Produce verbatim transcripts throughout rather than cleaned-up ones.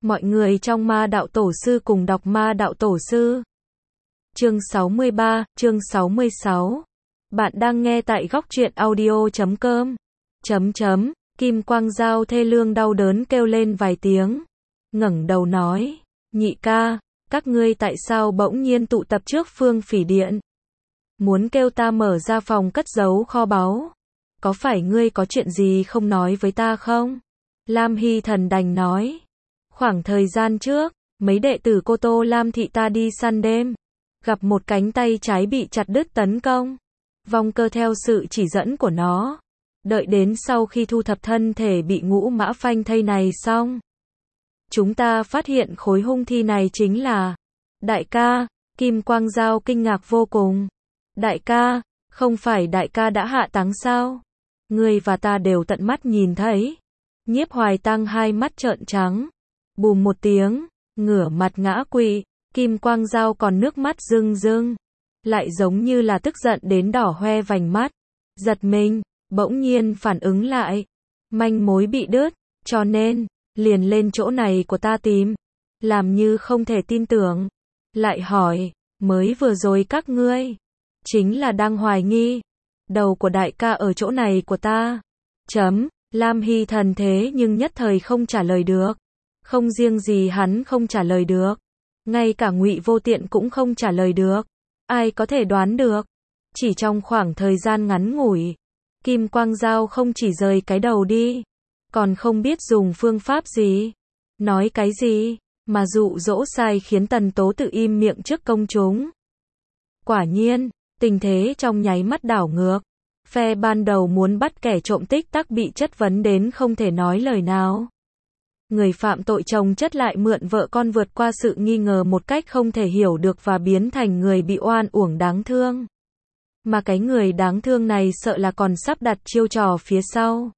Mọi người trong Ma Đạo Tổ Sư cùng đọc Ma Đạo Tổ Sư. Chương sáu mươi ba, chương sáu mươi sáu. Bạn đang nghe tại góc truyện audio chấm com. Chấm chấm, Kim Quang Dao thê lương đau đớn kêu lên vài tiếng. Ngẩng đầu nói, nhị ca, các ngươi tại sao bỗng nhiên tụ tập trước Phương Phỉ Điện? Muốn kêu ta mở ra phòng cất giấu kho báu. Có phải ngươi có chuyện gì không nói với ta không? Lam Hy Thần đành nói. Khoảng thời gian trước, mấy đệ tử Cô Tô Lam thị ta đi săn đêm, gặp một cánh tay trái bị chặt đứt tấn công. Vong cơ theo sự chỉ dẫn của nó. Đợi đến sau khi thu thập thân thể bị ngũ mã phanh thây này xong, chúng ta phát hiện khối hung thi này chính là đại ca. Kim Quang Dao kinh ngạc vô cùng. Đại ca, không phải đại ca đã hạ táng sao? Ngươi và ta đều tận mắt nhìn thấy. Nhiếp Hoài Tăng hai mắt trợn trắng. Bùm một tiếng, ngửa mặt ngã quỵ. Kim Quang Dao còn nước mắt rưng rưng, lại giống như là tức giận đến đỏ hoe vành mắt. Giật mình, bỗng nhiên phản ứng lại. Manh mối bị đứt, cho nên, liền lên chỗ này của ta tìm. Làm như không thể tin tưởng. Lại hỏi, mới vừa rồi các ngươi, chính là đang hoài nghi, đầu của đại ca ở chỗ này của ta. Chấm, Lam Hy Thần thế nhưng nhất thời không trả lời được. Không riêng gì hắn không trả lời được, ngay cả Ngụy Vô Tiện cũng không trả lời được. Ai có thể đoán được? Chỉ trong khoảng thời gian ngắn ngủi, Kim Quang Dao không chỉ rời cái đầu đi, còn không biết dùng phương pháp gì, nói cái gì, mà dụ dỗ sai khiến Tần Tố tự im miệng trước công chúng. Quả nhiên, tình thế trong nháy mắt đảo ngược. Phe ban đầu muốn bắt kẻ trộm tích tắc bị chất vấn đến không thể nói lời nào. Người phạm tội chồng chất lại mượn vợ con vượt qua sự nghi ngờ một cách không thể hiểu được và biến thành người bị oan uổng đáng thương. Mà cái người đáng thương này sợ là còn sắp đặt chiêu trò phía sau.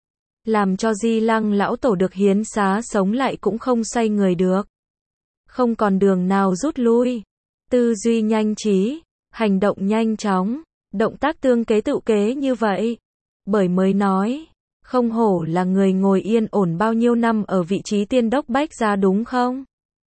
Làm cho Di Lăng lão tổ được hiến xá sống lại cũng không xoay người được. Không còn đường nào rút lui. Tư duy nhanh trí, hành động nhanh chóng, động tác tương kế tự kế như vậy. Bởi mới nói, không hổ là người ngồi yên ổn bao nhiêu năm ở vị trí tiên đốc bách gia đúng không?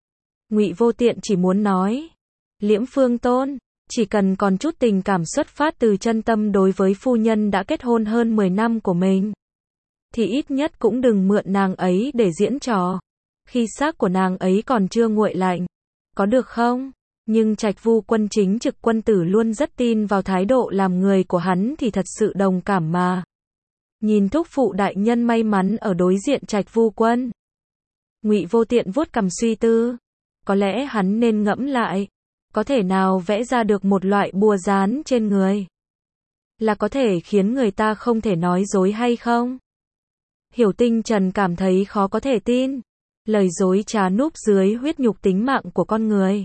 Ngụy Vô Tiện chỉ muốn nói, Liễm Phương Tôn, chỉ cần còn chút tình cảm xuất phát từ chân tâm đối với phu nhân đã kết hôn hơn mười năm của mình, thì ít nhất cũng đừng mượn nàng ấy để diễn trò, khi xác của nàng ấy còn chưa nguội lạnh. Có được không? Nhưng Trạch Vu Quân chính trực quân tử luôn rất tin vào thái độ làm người của hắn thì thật sự đồng cảm mà. Nhìn thúc phụ đại nhân may mắn ở đối diện Trạch Vu Quân, Ngụy Vô Tiện vuốt cằm suy tư. Có lẽ hắn nên ngẫm lại, có thể nào vẽ ra được một loại bùa dán trên người, là có thể khiến người ta không thể nói dối hay không? Hiểu Tinh Trần cảm thấy khó có thể tin. Lời dối trá núp dưới huyết nhục tính mạng của con người.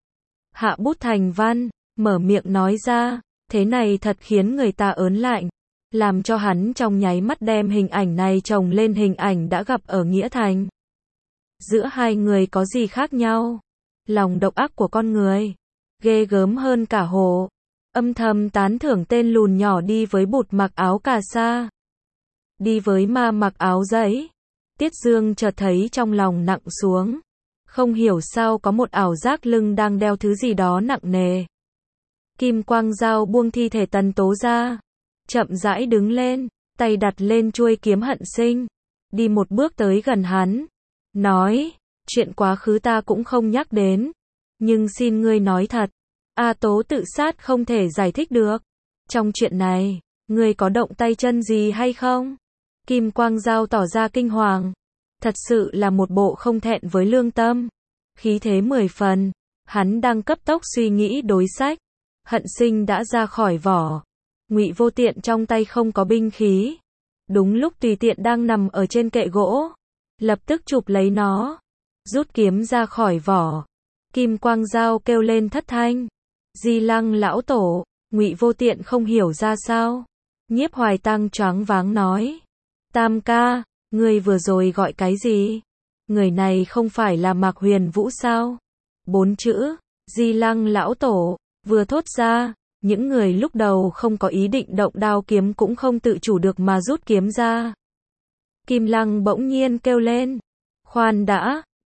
Hạ bút thành văn, mở miệng nói ra, thế này thật khiến người ta ớn lạnh. Làm cho hắn trong nháy mắt đem hình ảnh này chồng lên hình ảnh đã gặp ở Nghĩa Thành. Giữa hai người có gì khác nhau? Lòng độc ác của con người, ghê gớm hơn cả hổ. Âm thầm tán thưởng tên lùn nhỏ đi với bụt mặc áo cà sa, đi với ma mặc áo giấy. Tiết Dương chợt thấy trong lòng nặng xuống. Không hiểu sao có một ảo giác lưng đang đeo thứ gì đó nặng nề. Kim Quang Dao buông thi thể Tần Tố ra, chậm rãi đứng lên, tay đặt lên chuôi kiếm hận sinh, đi một bước tới gần hắn, nói, chuyện quá khứ ta cũng không nhắc đến, nhưng xin ngươi nói thật, A Tố tự sát không thể giải thích được. Trong chuyện này, ngươi có động tay chân gì hay không? Kim Quang Dao tỏ ra kinh hoàng. Thật sự là một bộ không thẹn với lương tâm. Khí thế mười phần. Hắn đang cấp tốc suy nghĩ đối sách. Hận sinh đã ra khỏi vỏ. Ngụy Vô Tiện trong tay không có binh khí. Đúng lúc tùy tiện đang nằm ở trên kệ gỗ, lập tức chụp lấy nó, rút kiếm ra khỏi vỏ. Kim Quang Dao kêu lên thất thanh. Di Lăng lão tổ. Ngụy Vô Tiện không hiểu ra sao. Nhiếp Hoài Tăng choáng váng nói, Tam ca, ngươi vừa rồi gọi cái gì? Người này không phải là Mạc Huyền Vũ sao? Bốn chữ, Di Lăng lão tổ, vừa thốt ra, những người lúc đầu không có ý định động đao kiếm cũng không tự chủ được mà rút kiếm ra. Kim Lăng bỗng nhiên kêu lên, khoan đã,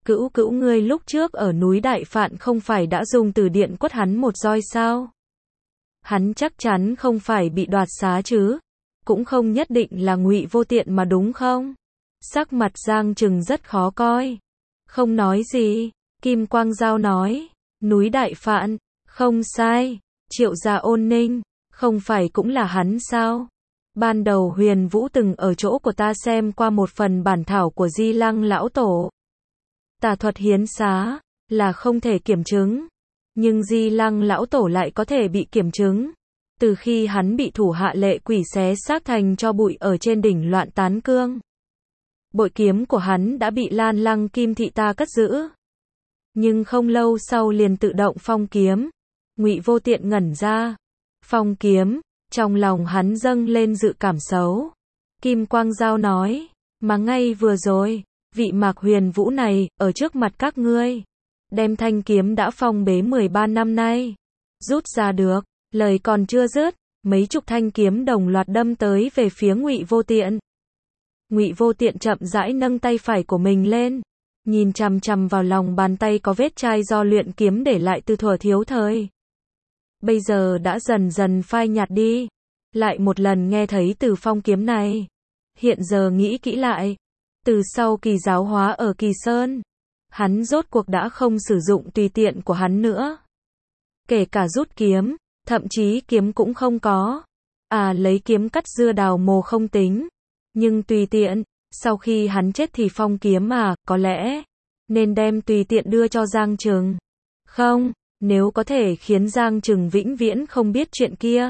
Cữu cữu ngươi lúc trước ở núi Đại Phạn không phải đã dùng từ điện quất hắn một roi sao? Hắn chắc chắn không phải bị đoạt xá chứ? Cũng không nhất định là Ngụy Vô Tiện mà đúng không? Sắc mặt Giang Trừng rất khó coi. Không nói gì, Kim Quang Dao nói, núi Đại Phạn, không sai, Triệu Gia Ôn Ninh, không phải cũng là hắn sao? Ban đầu Huyền Vũ từng ở chỗ của ta xem qua một phần bản thảo của Di Lăng lão tổ. Tà thuật hiến xá, là không thể kiểm chứng. Nhưng Di Lăng lão tổ lại có thể bị kiểm chứng. Từ khi hắn bị thủ hạ lệ quỷ xé xác thành cho bụi ở trên đỉnh Loạn Tán Cương. Bội kiếm của hắn đã bị Lan Lăng Kim Thị ta cất giữ. Nhưng không lâu sau liền tự động phong kiếm. Ngụy Vô Tiện ngẩn ra. Phong kiếm, trong lòng hắn dâng lên dự cảm xấu. Kim Quang Dao nói, mà ngay vừa rồi, vị Mạc Huyền Vũ này, ở trước mặt các ngươi, đem thanh kiếm đã phong bế mười ba năm nay, rút ra được, lời còn chưa dứt, mấy chục thanh kiếm đồng loạt đâm tới về phía Ngụy Vô Tiện. Ngụy Vô Tiện chậm rãi nâng tay phải của mình lên, nhìn chằm chằm vào lòng bàn tay có vết chai do luyện kiếm để lại từ thuở thiếu thời. Bây giờ đã dần dần phai nhạt đi. Lại một lần nghe thấy từ phong kiếm này. Hiện giờ nghĩ kỹ lại. Từ sau kỳ giáo hóa ở Kỳ Sơn, hắn rốt cuộc đã không sử dụng tùy tiện của hắn nữa. Kể cả rút kiếm, thậm chí kiếm cũng không có. À, lấy kiếm cắt dưa đào mồ không tính. Nhưng tùy tiện, sau khi hắn chết thì phong kiếm à, có lẽ nên đem tùy tiện đưa cho Giang Trừng. Không, nếu có thể khiến Giang Trừng vĩnh viễn không biết chuyện kia,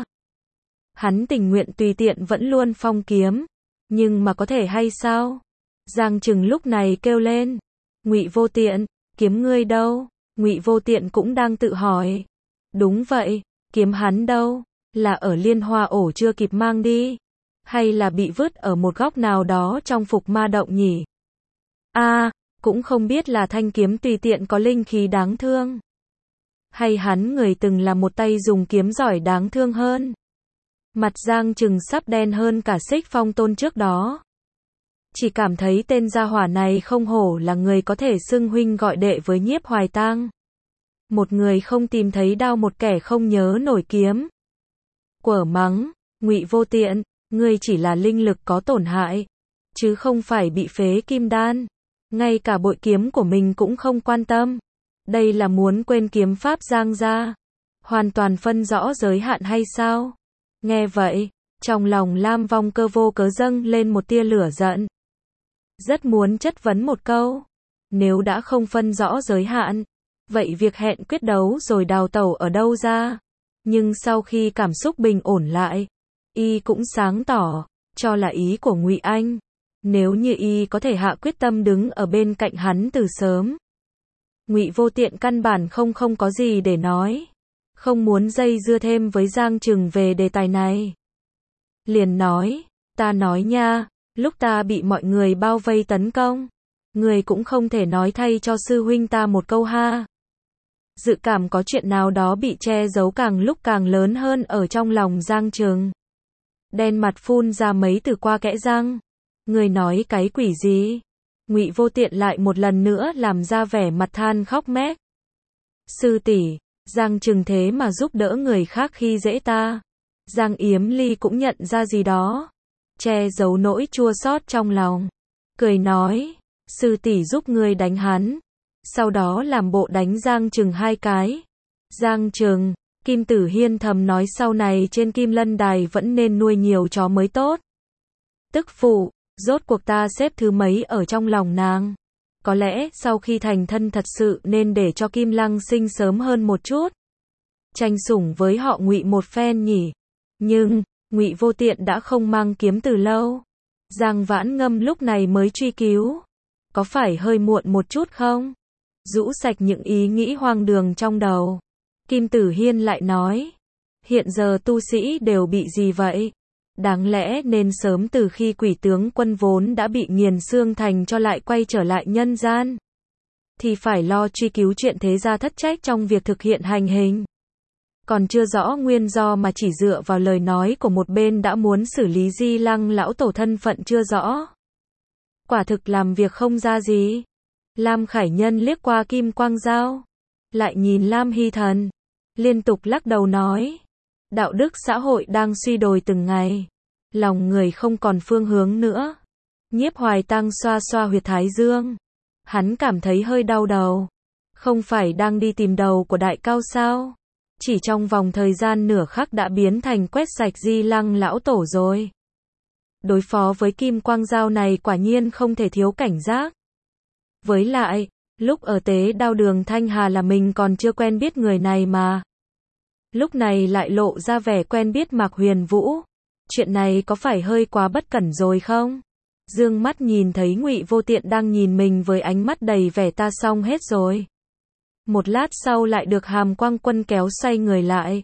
hắn tình nguyện tùy tiện vẫn luôn phong kiếm. Nhưng mà có thể hay sao? Giang Trừng lúc này kêu lên, Ngụy Vô Tiện, kiếm ngươi đâu? Ngụy Vô Tiện cũng đang tự hỏi. Đúng vậy, kiếm hắn đâu? Là ở Liên Hoa ổ chưa kịp mang đi? Hay là bị vứt ở một góc nào đó trong phục ma động nhỉ? A, à, cũng không biết là thanh kiếm tùy tiện có linh khí đáng thương. Hay hắn người từng là một tay dùng kiếm giỏi đáng thương hơn. Mặt Giang Trừng sắp đen hơn cả Xích Phong Tôn trước đó. Chỉ cảm thấy tên gia hỏa này không hổ là người có thể xưng huynh gọi đệ với Nhiếp Hoài Tang. Một người không tìm thấy đao, một kẻ không nhớ nổi kiếm. Quở mắng, Ngụy Vô Tiện, ngươi chỉ là linh lực có tổn hại, chứ không phải bị phế kim đan. Ngay cả bội kiếm của mình cũng không quan tâm. Đây là muốn quên kiếm pháp Giang gia, hoàn toàn phân rõ giới hạn hay sao? Nghe vậy, trong lòng Lam Vong Cơ vô cớ dâng lên một tia lửa giận. Rất muốn chất vấn một câu. Nếu đã không phân rõ giới hạn, vậy việc hẹn quyết đấu rồi đào tẩu ở đâu ra? Nhưng sau khi cảm xúc bình ổn lại, y cũng sáng tỏ, cho là ý của Ngụy Anh. Nếu như y có thể hạ quyết tâm đứng ở bên cạnh hắn từ sớm, Ngụy Vô Tiện căn bản không không có gì để nói. Không muốn dây dưa thêm với Giang Trừng về đề tài này. Liền nói, ta nói nha, lúc ta bị mọi người bao vây tấn công, người cũng không thể nói thay cho sư huynh ta một câu ha. Dự cảm có chuyện nào đó bị che giấu càng lúc càng lớn hơn ở trong lòng Giang Trừng. Đen mặt phun ra mấy từ qua kẽ răng. Người nói cái quỷ gì? Ngụy Vô Tiện lại một lần nữa làm ra vẻ mặt than khóc mét. Sư tỷ, Giang Trừng thế mà giúp đỡ người khác khi dễ ta. Giang Yếm Ly cũng nhận ra gì đó, che giấu nỗi chua xót trong lòng, cười nói, sư tỷ giúp ngươi đánh hắn, sau đó làm bộ đánh Giang Trừng hai cái. Giang Trừng, Kim Tử Hiên thầm nói sau này trên Kim Lân Đài vẫn nên nuôi nhiều chó mới tốt. Tức phụ, rốt cuộc ta xếp thứ mấy ở trong lòng nàng? Có lẽ sau khi thành thân thật sự nên để cho Kim Lăng sinh sớm hơn một chút, tranh sủng với họ Ngụy một phen nhỉ. Nhưng Ngụy Vô Tiện đã không mang kiếm từ lâu. Giang Vãn Ngâm lúc này mới truy cứu, có phải hơi muộn một chút không? Rũ sạch những ý nghĩ hoang đường trong đầu, Kim Tử Hiên lại nói, hiện giờ tu sĩ đều bị gì vậy? Đáng lẽ nên sớm từ khi quỷ tướng quân vốn đã bị nghiền xương thành cho lại quay trở lại nhân gian, thì phải lo truy cứu chuyện thế gia thất trách trong việc thực hiện hành hình. Còn chưa rõ nguyên do mà chỉ dựa vào lời nói của một bên đã muốn xử lý Di Lăng lão tổ thân phận chưa rõ. Quả thực làm việc không ra gì. Lam Khải Nhân liếc qua Kim Quang Dao, lại nhìn Lam Hy Thần, liên tục lắc đầu nói, đạo đức xã hội đang suy đồi từng ngày, lòng người không còn phương hướng nữa. Nhiếp Hoài Tăng xoa xoa huyệt thái dương, hắn cảm thấy hơi đau đầu, không phải đang đi tìm đầu của đại cao sao? Chỉ trong vòng thời gian nửa khắc đã biến thành quét sạch Di Lăng lão tổ rồi. Đối phó với Kim Quang Dao này quả nhiên không thể thiếu cảnh giác. Với lại, lúc ở tế đao đường Thanh Hà là mình còn chưa quen biết người này mà. Lúc này lại lộ ra vẻ quen biết Mạc Huyền Vũ. Chuyện này có phải hơi quá bất cẩn rồi không? Dương mắt nhìn thấy Ngụy Vô Tiện đang nhìn mình với ánh mắt đầy vẻ ta xong hết rồi. Một lát sau lại được Hàm Quang Quân kéo xoay người lại.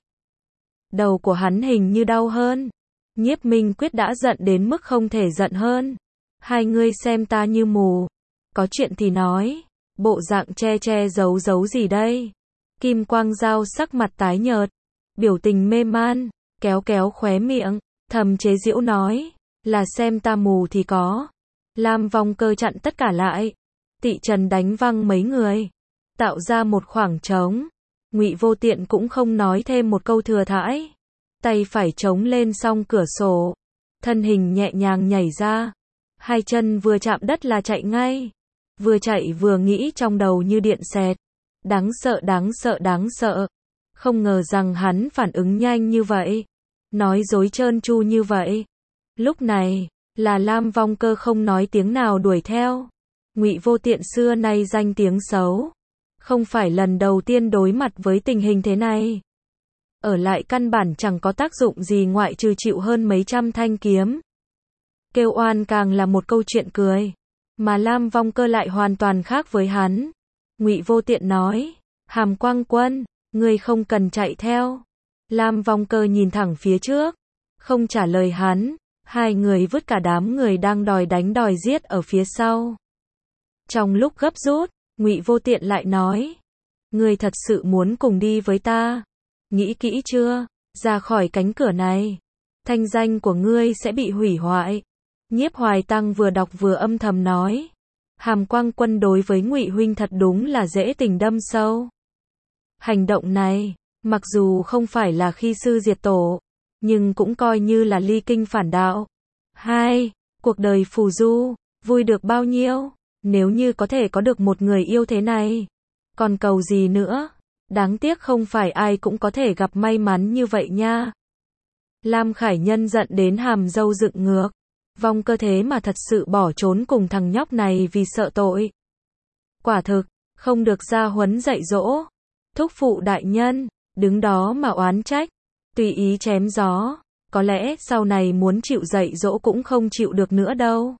Đầu của hắn hình như đau hơn. Nhiếp Minh Quyết đã giận đến mức không thể giận hơn. Hai ngươi xem ta như mù. Có chuyện thì nói. Bộ dạng che che giấu giấu gì đây? Kim Quang Dao sắc mặt tái nhợt, biểu tình mê man, kéo kéo khóe miệng, thầm chế giễu nói, là xem ta mù thì có. Lam Vong Cơ chặn tất cả lại. Tị Trần đánh văng mấy người, tạo ra một khoảng trống. Ngụy Vô Tiện cũng không nói thêm một câu thừa thãi, tay phải chống lên song cửa sổ, thân hình nhẹ nhàng nhảy ra, hai chân vừa chạm đất là chạy ngay, vừa chạy vừa nghĩ trong đầu như điện xẹt, đáng sợ đáng sợ đáng sợ. Không ngờ rằng hắn phản ứng nhanh như vậy, nói dối trơn tru như vậy. Lúc này, là Lam Vong Cơ không nói tiếng nào đuổi theo. Ngụy Vô Tiện xưa nay danh tiếng xấu, không phải lần đầu tiên đối mặt với tình hình thế này. Ở lại căn bản chẳng có tác dụng gì ngoại trừ chịu hơn mấy trăm thanh kiếm. Kêu oan càng là một câu chuyện cười, mà Lam Vong Cơ lại hoàn toàn khác với hắn. Ngụy Vô Tiện nói, Hàm Quang Quân, ngươi không cần chạy theo. Lam Vong Cơ nhìn thẳng phía trước, không trả lời hắn. Hai người vứt cả đám người đang đòi đánh đòi giết ở phía sau. Trong lúc gấp rút, Ngụy Vô Tiện lại nói, ngươi thật sự muốn cùng đi với ta? Nghĩ kỹ chưa? Ra khỏi cánh cửa này, thanh danh của ngươi sẽ bị hủy hoại. Nhiếp Hoài Tăng vừa đọc vừa âm thầm nói, Hàm Quang Quân đối với Ngụy huynh thật đúng là dễ tình đâm sâu. Hành động này, mặc dù không phải là khi sư diệt tổ, nhưng cũng coi như là ly kinh phản đạo. Hai, cuộc đời phù du, vui được bao nhiêu, nếu như có thể có được một người yêu thế này, còn cầu gì nữa, đáng tiếc không phải ai cũng có thể gặp may mắn như vậy nha. Lam Khải Nhân giận đến hàm râu dựng ngược, Vong Cơ thế mà thật sự bỏ trốn cùng thằng nhóc này vì sợ tội. Quả thực, không được ra huấn dạy dỗ. Thúc phụ đại nhân, đứng đó mà oán trách, tùy ý chém gió, có lẽ sau này muốn chịu dạy dỗ cũng không chịu được nữa đâu.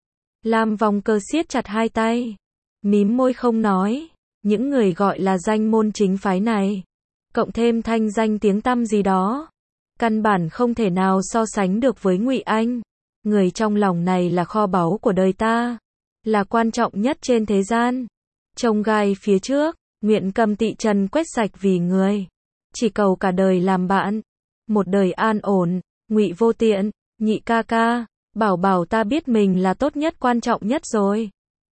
Lam Vong Cơ siết chặt hai tay, mím môi không nói. Những người gọi là danh môn chính phái này, cộng thêm thanh danh tiếng tăm gì đó, căn bản không thể nào so sánh được với Ngụy Anh. Người trong lòng này là kho báu của đời ta, là quan trọng nhất trên thế gian. Trông gai phía trước, nguyện cầm Tị Trần quét sạch vì người, chỉ cầu cả đời làm bạn, một đời an ổn. Ngụy Vô Tiện, nhị ca ca, bảo bảo ta biết mình là tốt nhất quan trọng nhất rồi,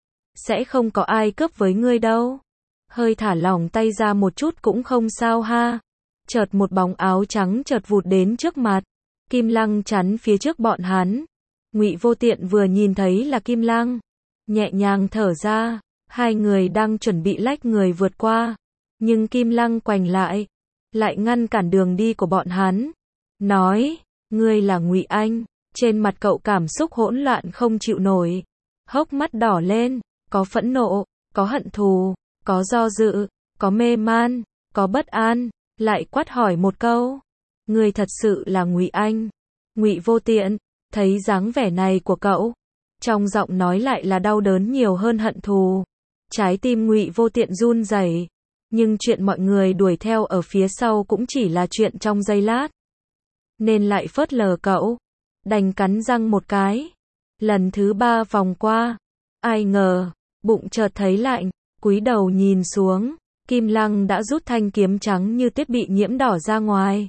sẽ không có ai cướp với ngươi đâu. Hơi thả lỏng tay ra một chút cũng không sao ha. Chợt một bóng áo trắng chợt vụt đến trước mặt, Kim Lăng chắn phía trước bọn hắn. Ngụy Vô Tiện vừa nhìn thấy là Kim Lăng, nhẹ nhàng thở ra. Hai người đang chuẩn bị lách người vượt qua, nhưng Kim Lăng quành lại, lại ngăn cản đường đi của bọn hắn. Nói, ngươi là Ngụy Anh. Trên mặt cậu cảm xúc hỗn loạn không chịu nổi, hốc mắt đỏ lên, có phẫn nộ, có hận thù, có do dự, có mê man, có bất an, lại quát hỏi một câu, ngươi thật sự là Ngụy Anh? Ngụy Vô Tiện, thấy dáng vẻ này của cậu, trong giọng nói lại là đau đớn nhiều hơn hận thù. Trái tim Ngụy Vô Tiện run rẩy, nhưng chuyện mọi người đuổi theo ở phía sau cũng chỉ là chuyện trong giây lát, nên lại phớt lờ cậu, đành cắn răng một cái. Lần thứ ba vòng qua, ai ngờ, bụng chợt thấy lạnh, cúi đầu nhìn xuống, Kim Lăng đã rút thanh kiếm trắng như tuyết bị nhiễm đỏ ra ngoài.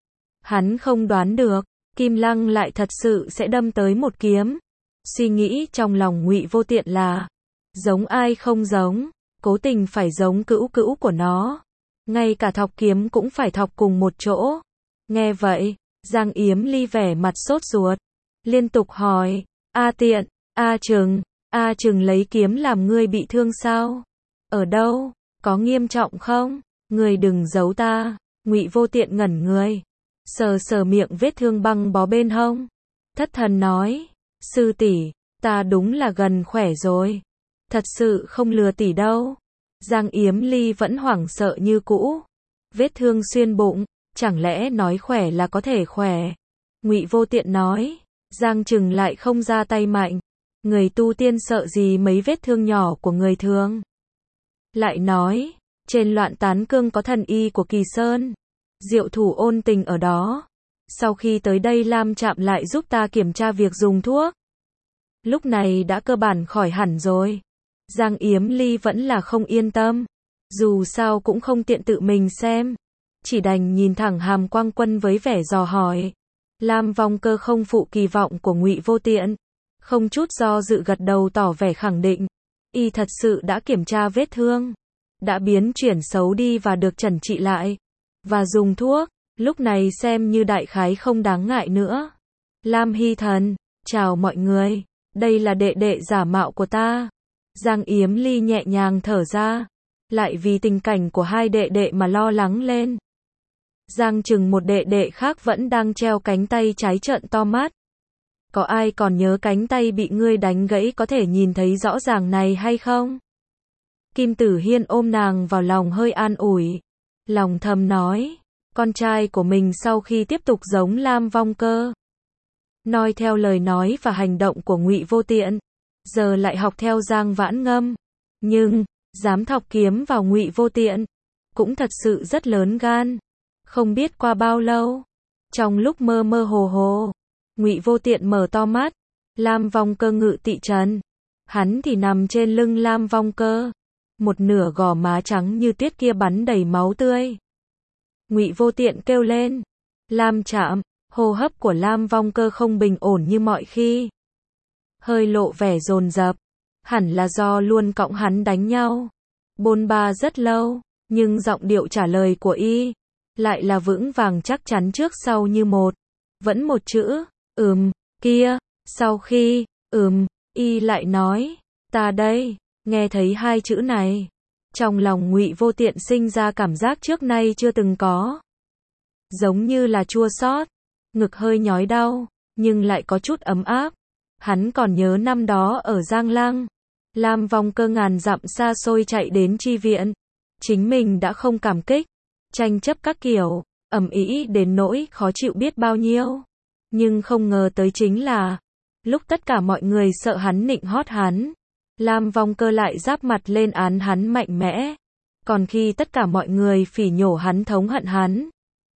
Hắn không đoán được, Kim Lăng lại thật sự sẽ đâm tới một kiếm. Suy nghĩ trong lòng Ngụy Vô Tiện là, Giống ai không giống, cố tình phải giống cữu cữu của nó. Ngay cả thọc kiếm cũng phải thọc cùng một chỗ. Nghe vậy, Giang Yếm Ly vẻ mặt sốt ruột, liên tục hỏi, A Tiện, A Trừng, A Trừng lấy kiếm làm ngươi bị thương sao? Ở đâu? Có nghiêm trọng không? Ngươi đừng giấu ta. Ngụy Vô Tiện ngẩn người, sờ sờ miệng vết thương băng bó bên hông. Thất thần nói, sư tỷ, ta đúng là gần khỏe rồi. Thật sự không lừa tỷ đâu. Giang Yếm Ly vẫn hoảng sợ như cũ. Vết thương xuyên bụng, chẳng lẽ nói khỏe là có thể khỏe? Ngụy Vô Tiện nói, Giang Trừng lại không ra tay mạnh. Người tu tiên sợ gì mấy vết thương nhỏ của người thường. Lại nói, trên Loạn Tán Cương có thần y của Kỳ Sơn. Diệu Thủ Ôn Tình ở đó. Sau khi tới đây Lam Trạm lại giúp ta kiểm tra việc dùng thuốc. Lúc này đã cơ bản khỏi hẳn rồi. Giang Yếm Ly vẫn là không yên tâm. Dù sao cũng không tiện tự mình xem. Chỉ đành nhìn thẳng Hàm Quang Quân với vẻ dò hỏi. Lam Vong Cơ không phụ kỳ vọng của Ngụy Vô Tiện. Không chút do dự gật đầu tỏ vẻ khẳng định. Y thật sự đã kiểm tra vết thương. Đã biến chuyển xấu đi và được chẩn trị lại. Và dùng thuốc. Lúc này xem như đại khái không đáng ngại nữa. Lam Hy Thần, chào mọi người. Đây là đệ đệ giả mạo của ta. Giang Yếm Ly nhẹ nhàng thở ra. Lại vì tình cảnh của hai đệ đệ mà lo lắng lên. Giang Trừng một đệ đệ khác vẫn đang treo cánh tay trái trợn to mắt. Có ai còn nhớ cánh tay bị ngươi đánh gãy có thể nhìn thấy rõ ràng này hay không? Kim Tử Hiên ôm nàng vào lòng hơi an ủi. Lòng thầm nói, con trai của mình sau khi tiếp tục giống Lam Vong Cơ. Noi theo lời nói và hành động của Ngụy Vô Tiện. Giờ lại học theo Giang Vãn Ngâm. Nhưng, dám thọc kiếm vào Ngụy Vô Tiện. Cũng thật sự rất lớn gan. Không biết qua bao lâu. Trong lúc mơ mơ hồ hồ. Ngụy Vô Tiện mở to mắt. Lam Vong Cơ ngự tị trần. Hắn thì nằm trên lưng Lam Vong Cơ. Một nửa gò má trắng như tuyết kia bắn đầy máu tươi. Ngụy Vô Tiện kêu lên. Lam Trạm, hô hấp của Lam Vong Cơ không bình ổn như mọi khi. Hơi lộ vẻ dồn dập. Hẳn là do luôn cõng hắn đánh nhau. Bôn ba rất lâu, nhưng giọng điệu trả lời của y lại là vững vàng chắc chắn trước sau như một. Vẫn một chữ, ừm, kia. Sau khi, ừm, y lại nói, ta đây. Nghe thấy hai chữ này, trong lòng Ngụy Vô Tiện sinh ra cảm giác trước nay chưa từng có. Giống như là chua xót, ngực hơi nhói đau, nhưng lại có chút ấm áp. Hắn còn nhớ năm đó ở Giang Lăng, Lam Vong Cơ ngàn dặm xa xôi chạy đến chi viện. Chính mình đã không cảm kích, tranh chấp các kiểu, ầm ĩ đến nỗi khó chịu biết bao nhiêu. Nhưng không ngờ tới chính là, lúc tất cả mọi người sợ hắn nịnh hót hắn, Lam Vong Cơ lại giáp mặt lên án hắn mạnh mẽ. Còn khi tất cả mọi người phỉ nhổ hắn thống hận hắn,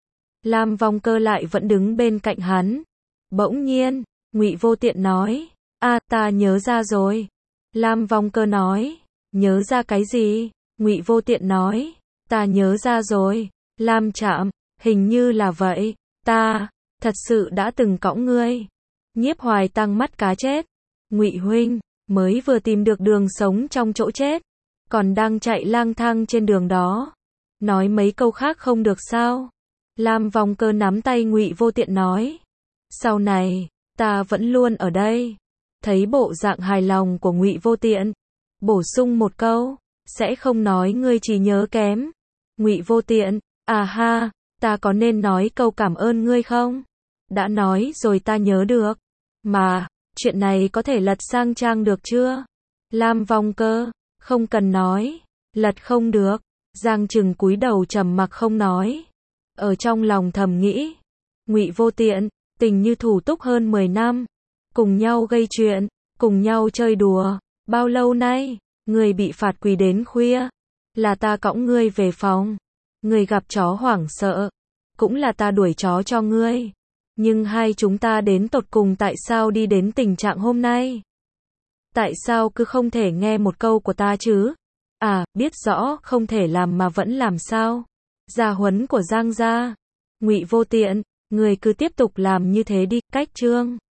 Lam Vong Cơ lại vẫn đứng bên cạnh hắn. Bỗng nhiên, Ngụy Vô Tiện nói, a ta nhớ ra rồi. Lam Vong Cơ nói, nhớ ra cái gì? Ngụy Vô Tiện nói, ta nhớ ra rồi. Lam Trạm, hình như là vậy. Ta, thật sự đã từng cõng ngươi. Nhiếp Hoài Tăng mắt cá chết. Ngụy huynh, mới vừa tìm được đường sống trong chỗ chết. Còn đang chạy lang thang trên đường đó. Nói mấy câu khác không được sao? Lam Vong Cơ nắm tay Ngụy Vô Tiện nói. Sau này, ta vẫn luôn ở đây. Thấy bộ dạng hài lòng của Ngụy Vô Tiện, bổ sung một câu, sẽ không nói ngươi chỉ nhớ kém. Ngụy Vô Tiện, à ha, ta có nên nói câu cảm ơn ngươi không? Đã nói rồi ta nhớ được. Mà, chuyện này có thể lật sang trang được chưa? Lam Vong Cơ, không cần nói, lật không được. Giang Trừng cúi đầu trầm mặc không nói. Ở trong lòng thầm nghĩ, Ngụy Vô Tiện, tình như thủ túc hơn mười năm. Cùng nhau gây chuyện, cùng nhau chơi đùa. Bao lâu nay, ngươi bị phạt quỳ đến khuya. Là ta cõng ngươi về phòng. Ngươi gặp chó hoảng sợ. Cũng là ta đuổi chó cho ngươi. Nhưng hai chúng ta đến tột cùng tại sao đi đến tình trạng hôm nay? Tại sao cứ không thể nghe một câu của ta chứ? À, biết rõ không thể làm mà vẫn làm sao? Gia huấn của Giang gia. Ngụy Vô Tiện, người cứ tiếp tục làm như thế đi, cách chương.